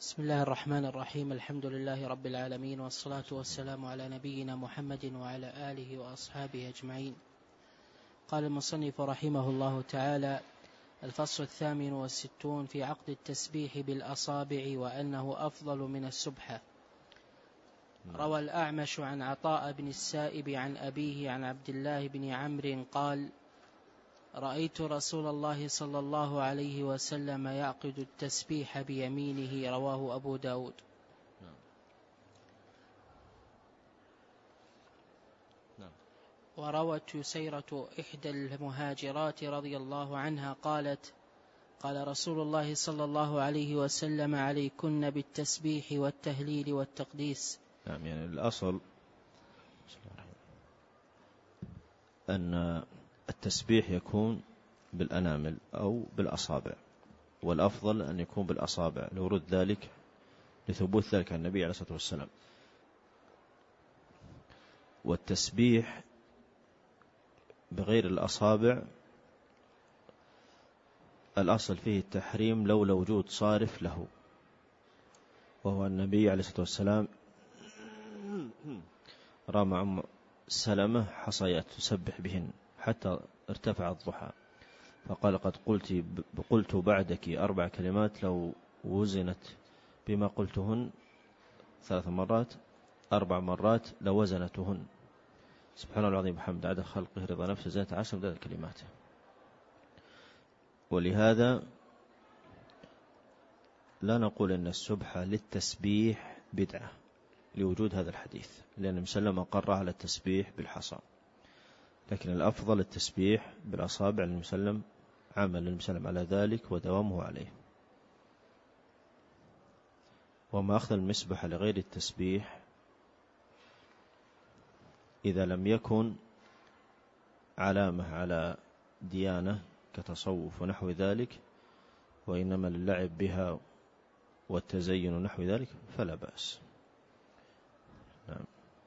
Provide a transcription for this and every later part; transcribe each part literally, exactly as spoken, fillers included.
بسم الله الرحمن الرحيم. الحمد لله رب العالمين، والصلاة والسلام على نبينا محمد وعلى آله وأصحابه أجمعين. قال المصنف رحمه الله تعالى: الفصل الثامن والستون في عقد التسبيح بالأصابع وأنه أفضل من السبحة. روى الأعمش عن عطاء بن السائب عن أبيه عن عبد الله بن عمرو قال: رأيت رسول الله صلى الله عليه وسلم يعقد التسبيح بيمينه. رواه أبو داود. نعم. وروت يسيرة إحدى المهاجرات رضي الله عنها قالت: قال رسول الله صلى الله عليه وسلم: عليكن بالتسبيح والتهليل والتقديس. نعم، يعني الأصل أن التسبيح يكون بالأنامل أو بالأصابع، والأفضل أن يكون بالأصابع لورود ذلك لثبوت ذلك عن النبي عليه الصلاة والسلام. والتسبيح بغير الأصابع الأصل فيه التحريم لولا وجود صارف له، وهو النبي عليه الصلاة والسلام رمى أم سلمة حصيات تسبح بهن حتى ارتفع الضحى، فقال: قد قلت, قلت بعدك أربع كلمات لو وزنت بما قلتهن ثلاث مرات أربع مرات لوزنتهن، سبحان الله العظيم بحمد عدد خلقه رضا نفسه زينة عشر مداد كلماته. ولهذا لا نقول أن السبحة للتسبيح بدعة لوجود هذا الحديث، لأن مسلم أقر على التسبيح بالحصى، لكن الأفضل التسبيح بالأصابع، المسلم عمل المسلم على ذلك ودوامه عليه. وما أخذ المسبحة لغير التسبيح إذا لم يكن علامة على ديانة كتصوف ونحو ذلك، وإنما للعب بها والتزين ونحو ذلك فلا بأس. نعم.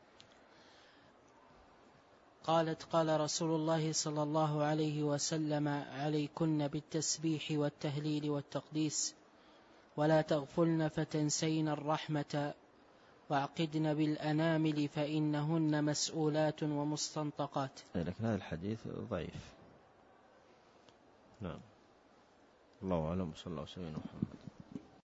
قالت: قال رسول الله صلى الله عليه وسلم: عليكن بالتسبيح والتهليل والتقديس، ولا تغفلن فتنسين الرحمة، واعقدن بالأنامل فإنهن مسؤولات ومستنطقات. لكن هذا الحديث ضعيف. نعم. الله أعلم. صلى الله عليه وسلم.